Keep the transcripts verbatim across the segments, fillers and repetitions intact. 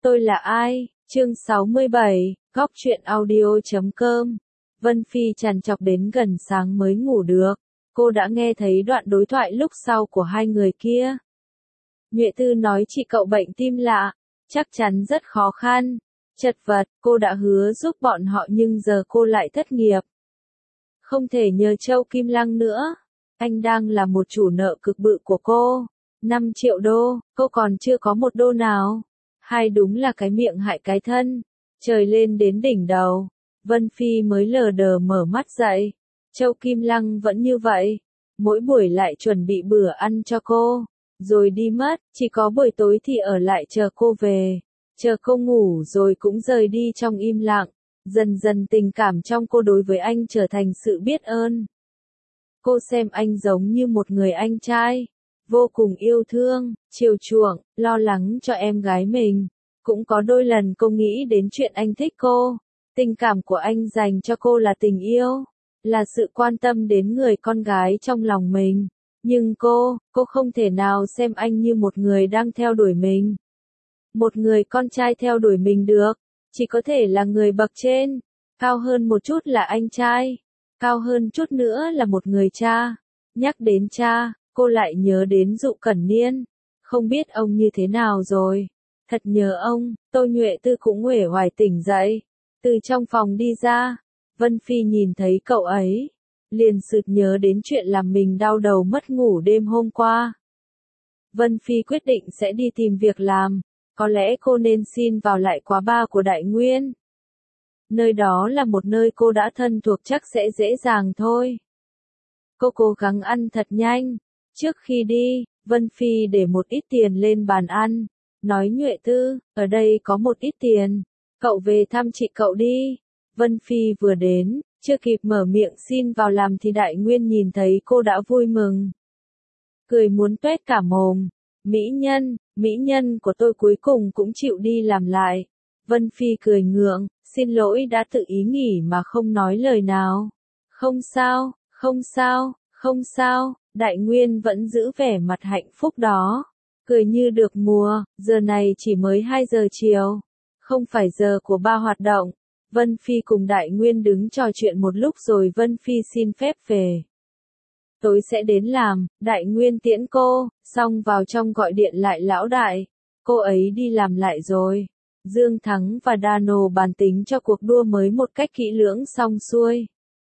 Tôi là ai? Chương sáu mươi bảy, góc truyện audio chấm com. Vân Phi trằn trọc đến gần sáng mới ngủ được. Cô đã nghe thấy đoạn đối thoại lúc sau của hai người kia. Nhuệ Tư nói chị cậu bệnh tim lạ, chắc chắn rất khó khăn. Chật vật, cô đã hứa giúp bọn họ nhưng giờ cô lại thất nghiệp. Không thể nhờ Châu Kim Lăng nữa. Anh đang là một chủ nợ cực bự của cô. năm triệu đô, cô còn chưa có một đô nào. Hai đúng là cái miệng hại cái thân. Trời lên đến đỉnh đầu. Vân Phi mới lờ đờ mở mắt dậy. Châu Kim Lăng vẫn như vậy. Mỗi buổi lại chuẩn bị bữa ăn cho cô. Rồi đi mất, chỉ có buổi tối thì ở lại chờ cô về. Chờ cô ngủ rồi cũng rời đi trong im lặng. Dần dần tình cảm trong cô đối với anh trở thành sự biết ơn. Cô xem anh giống như một người anh trai. Vô cùng yêu thương, chiều chuộng, lo lắng cho em gái mình. Cũng có đôi lần cô nghĩ đến chuyện anh thích cô. Tình cảm của anh dành cho cô là tình yêu. Là sự quan tâm đến người con gái trong lòng mình. Nhưng cô, cô không thể nào xem anh như một người đang theo đuổi mình. Một người con trai theo đuổi mình được. Chỉ có thể là người bậc trên. Cao hơn một chút là anh trai. Cao hơn chút nữa là một người cha. Nhắc đến cha, cô lại nhớ đến Dụ Cẩn Niên. Không biết ông như thế nào rồi. Thật nhớ ông. Tô Nhuệ Tư cũng uể oải tỉnh dậy. Từ trong phòng đi ra. Vân Phi nhìn thấy cậu ấy. Liền sực nhớ đến chuyện làm mình đau đầu mất ngủ đêm hôm qua. Vân Phi quyết định sẽ đi tìm việc làm. Có lẽ cô nên xin vào lại khóa ba của Đại Nguyên. Nơi đó là một nơi cô đã thân thuộc chắc sẽ dễ dàng thôi. Cô cố gắng ăn thật nhanh. Trước khi đi, Vân Phi để một ít tiền lên bàn ăn. Nói Nhuệ Tư, ở đây có một ít tiền. Cậu về thăm chị cậu đi. Vân Phi vừa đến, chưa kịp mở miệng xin vào làm thì Đại Nguyên nhìn thấy cô đã vui mừng. Cười muốn tuét cả mồm. Mỹ nhân, mỹ nhân của tôi cuối cùng cũng chịu đi làm lại. Vân Phi cười ngượng, xin lỗi đã tự ý nghỉ mà không nói lời nào. Không sao, không sao, không sao, Đại Nguyên vẫn giữ vẻ mặt hạnh phúc đó. Cười như được mùa, giờ này chỉ mới hai giờ chiều. Không phải giờ của ba hoạt động. Vân Phi cùng Đại Nguyên đứng trò chuyện một lúc rồi Vân Phi xin phép về. Tối sẽ đến làm, Đại Nguyên tiễn cô, xong vào trong gọi điện lại lão đại. Cô ấy đi làm lại rồi. Dương Thắng và Dano bàn tính cho cuộc đua mới một cách kỹ lưỡng xong xuôi.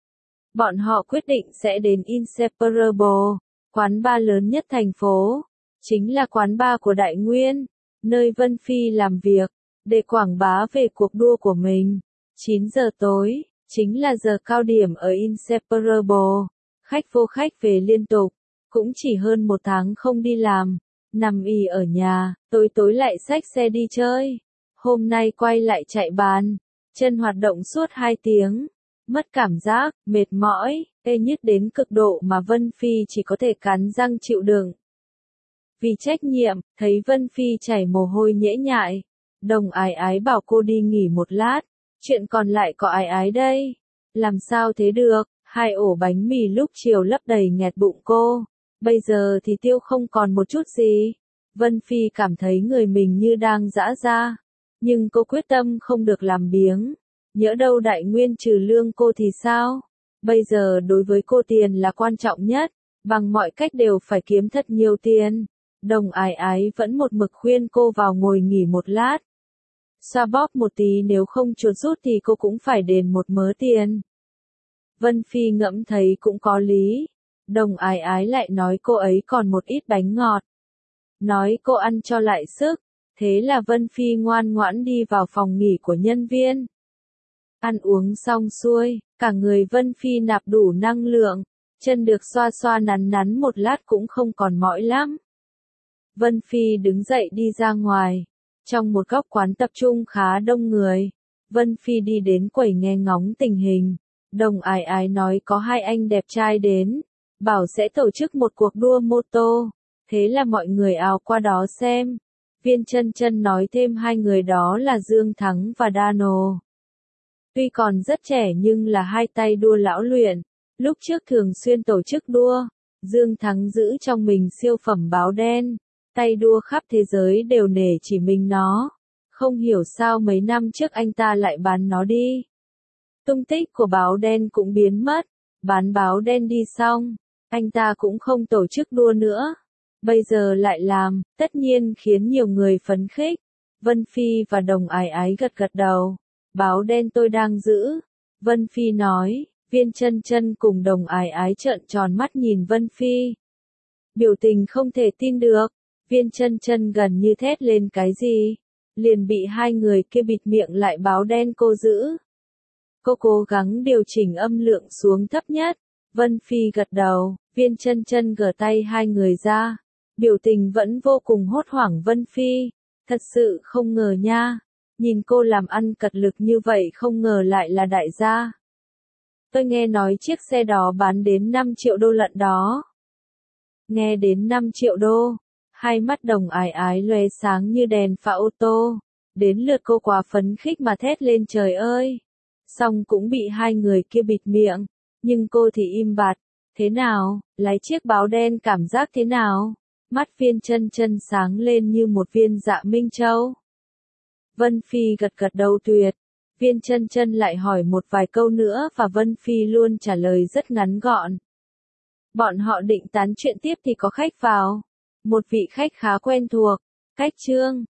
Bọn họ quyết định sẽ đến Inseparable, quán bar lớn nhất thành phố. Chính là quán bar của Đại Nguyên, nơi Vân Phi làm việc, để quảng bá về cuộc đua của mình. chín giờ tối, chính là giờ cao điểm ở Inseparable. Khách vô khách về liên tục, cũng chỉ hơn một tháng không đi làm, nằm ì ở nhà, tối tối lại xách xe đi chơi. Hôm nay quay lại chạy bàn, chân hoạt động suốt hai tiếng, mất cảm giác, mệt mỏi, tê nhức đến cực độ mà Vân Phi chỉ có thể cắn răng chịu đựng. Vì trách nhiệm, thấy Vân Phi chảy mồ hôi nhễ nhại, Đồng Ái Ái bảo cô đi nghỉ một lát, chuyện còn lại có Ái Ái đây. Làm sao thế được? Hai ổ bánh mì lúc chiều lấp đầy nghẹt bụng cô. Bây giờ thì tiêu không còn một chút gì. Vân Phi cảm thấy người mình như đang giã ra. Nhưng cô quyết tâm không được làm biếng. Nhỡ đâu Đại Nguyên trừ lương cô thì sao? Bây giờ đối với cô tiền là quan trọng nhất. Bằng mọi cách đều phải kiếm thật nhiều tiền. Đồng Ái Ái vẫn một mực khuyên cô vào ngồi nghỉ một lát. Xoa bóp một tí nếu không chuột rút thì cô cũng phải đền một mớ tiền. Vân Phi ngẫm thấy cũng có lý. Đồng Ái Ái lại nói cô ấy còn một ít bánh ngọt. Nói cô ăn cho lại sức. Thế là Vân Phi ngoan ngoãn đi vào phòng nghỉ của nhân viên. Ăn uống xong xuôi, cả người Vân Phi nạp đủ năng lượng. Chân được xoa xoa nắn nắn một lát cũng không còn mỏi lắm. Vân Phi đứng dậy đi ra ngoài. Trong một góc quán tập trung khá đông người. Vân Phi đi đến quầy nghe ngóng tình hình. Đồng Ái Ái nói có hai anh đẹp trai đến, bảo sẽ tổ chức một cuộc đua mô tô. Thế là mọi người ào qua đó xem. Viên Chân Chân nói thêm hai người đó là Dương Thắng và Dano. Tuy còn rất trẻ nhưng là hai tay đua lão luyện. Lúc trước thường xuyên tổ chức đua. Dương Thắng giữ trong mình siêu phẩm báo đen. Tay đua khắp thế giới đều nể chỉ mình nó. Không hiểu sao mấy năm trước anh ta lại bán nó đi. Tung tích của báo đen cũng biến mất. Bán báo đen đi xong, anh ta cũng không tổ chức đua nữa. Bây giờ lại làm, tất nhiên khiến nhiều người phấn khích. Vân Phi và Đồng Ái Ái gật gật đầu. Báo đen tôi đang giữ. Vân Phi nói. Viên Chân Chân cùng Đồng Ái Ái trợn tròn mắt nhìn Vân Phi. Biểu tình không thể tin được. Viên Chân Chân gần như thét lên cái gì. Liền bị hai người kia bịt miệng lại. Báo đen cô giữ. Cô cố gắng điều chỉnh âm lượng xuống thấp nhất. Vân Phi gật đầu. Viên Chân Chân gỡ tay hai người ra. Biểu tình vẫn vô cùng hốt hoảng. Vân Phi. Thật sự không ngờ nha. Nhìn cô làm ăn cật lực như vậy không ngờ lại là đại gia. Tôi nghe nói chiếc xe đó bán đến năm triệu đô lận đó. Nghe đến năm triệu đô. Hai mắt Đồng Ái Ái lóe sáng như đèn pha ô tô. Đến lượt cô quá phấn khích mà thét lên trời ơi. Xong cũng bị hai người kia bịt miệng. Nhưng cô thì im bặt. Thế nào, lái chiếc báo đen cảm giác thế nào? Mắt Viên Chân Chân sáng lên như một viên dạ minh châu. Vân Phi gật gật đầu tuyệt. Viên Chân Chân lại hỏi một vài câu nữa và Vân Phi luôn trả lời rất ngắn gọn. Bọn họ định tán chuyện tiếp thì có khách vào. Một vị khách khá quen thuộc. Cách Trương.